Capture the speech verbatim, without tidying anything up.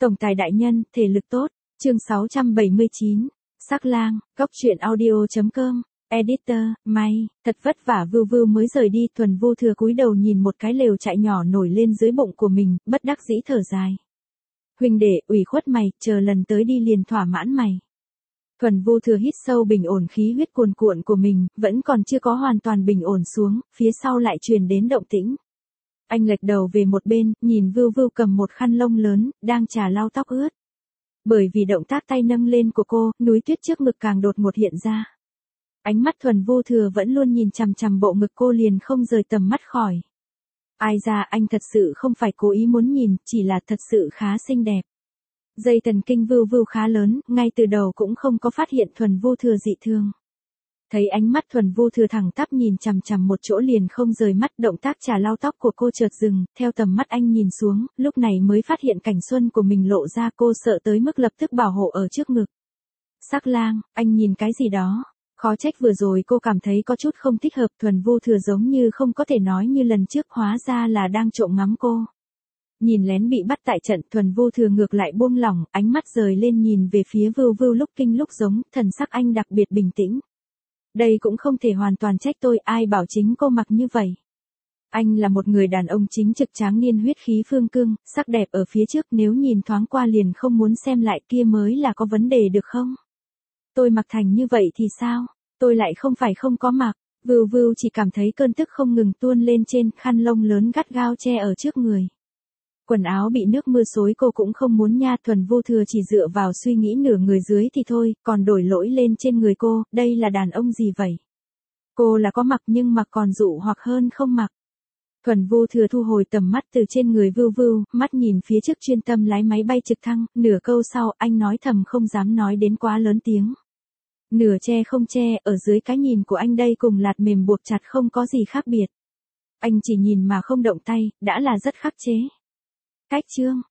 Tổng tài đại nhân, thể lực tốt. Chương sáu trăm bảy mươi chín. Sắc lang, góc truyện audio chấm com. Editor, may, thật vất vả Vưu Vưu mới rời đi, Thuần Vô Thừa cúi đầu nhìn một cái lều trại nhỏ nổi lên dưới bụng của mình, bất đắc dĩ thở dài. Huynh đệ, ủy khuất mày, chờ lần tới đi liền thỏa mãn mày. Thuần Vô Thừa hít sâu bình ổn khí huyết cuồn cuộn của mình, vẫn còn chưa có hoàn toàn bình ổn xuống, phía sau lại truyền đến động tĩnh. Anh lệch đầu về một bên, nhìn Vưu Vưu cầm một khăn lông lớn, đang trà lau tóc ướt. Bởi vì động tác tay nâng lên của cô, núi tuyết trước ngực càng đột ngột hiện ra. Ánh mắt Thuần Vô Thừa vẫn luôn nhìn chằm chằm bộ ngực cô liền không rời tầm mắt khỏi. Ai ra anh thật sự không phải cố ý muốn nhìn, chỉ là thật sự khá xinh đẹp. Dây thần kinh Vưu Vưu khá lớn, ngay từ đầu cũng không có phát hiện Thuần Vô Thừa dị thường. Thấy ánh mắt Thuần Vô Thừa thẳng tắp nhìn chằm chằm một chỗ liền không rời mắt, động tác trà lau tóc của cô chợt dừng, theo tầm mắt anh nhìn xuống, lúc này mới phát hiện cảnh xuân của mình lộ ra, cô sợ tới mức lập tức bảo hộ ở trước ngực. Sắc lang, anh nhìn cái gì đó? Khó trách vừa rồi cô cảm thấy có chút không thích hợp, Thuần Vô Thừa giống như không có thể nói như lần trước, hóa ra là đang trộm ngắm cô. Nhìn lén bị bắt tại trận, Thuần Vô Thừa ngược lại buông lỏng, ánh mắt rời lên nhìn về phía Vưu Vưu lúc kinh lúc giống, thần sắc anh đặc biệt bình tĩnh. Đây cũng không thể hoàn toàn trách tôi, ai bảo chính cô mặc như vậy. Anh là một người đàn ông chính trực tráng niên, huyết khí phương cương, sắc đẹp ở phía trước, nếu nhìn thoáng qua liền không muốn xem lại kia mới là có vấn đề được không? Tôi mặc thành như vậy thì sao? Tôi lại không phải không có mặc. Vưu Vưu chỉ cảm thấy cơn tức không ngừng tuôn lên trên, khăn lông lớn gắt gao che ở trước người. Quần áo bị nước mưa xối cô cũng không muốn nha, Thuần Vô Thừa chỉ dựa vào suy nghĩ nửa người dưới thì thôi, còn đổi lỗi lên trên người cô, đây là đàn ông gì vậy? Cô là có mặc nhưng mặc còn dụ hoặc hơn không mặc. Thuần Vô Thừa thu hồi tầm mắt từ trên người Vưu Vưu, mắt nhìn phía trước chuyên tâm lái máy bay trực thăng, nửa câu sau anh nói thầm không dám nói đến quá lớn tiếng. Nửa che không che, ở dưới cái nhìn của anh đây cùng lạt mềm buộc chặt không có gì khác biệt. Anh chỉ nhìn mà không động tay, đã là rất khắc chế. Cách chương,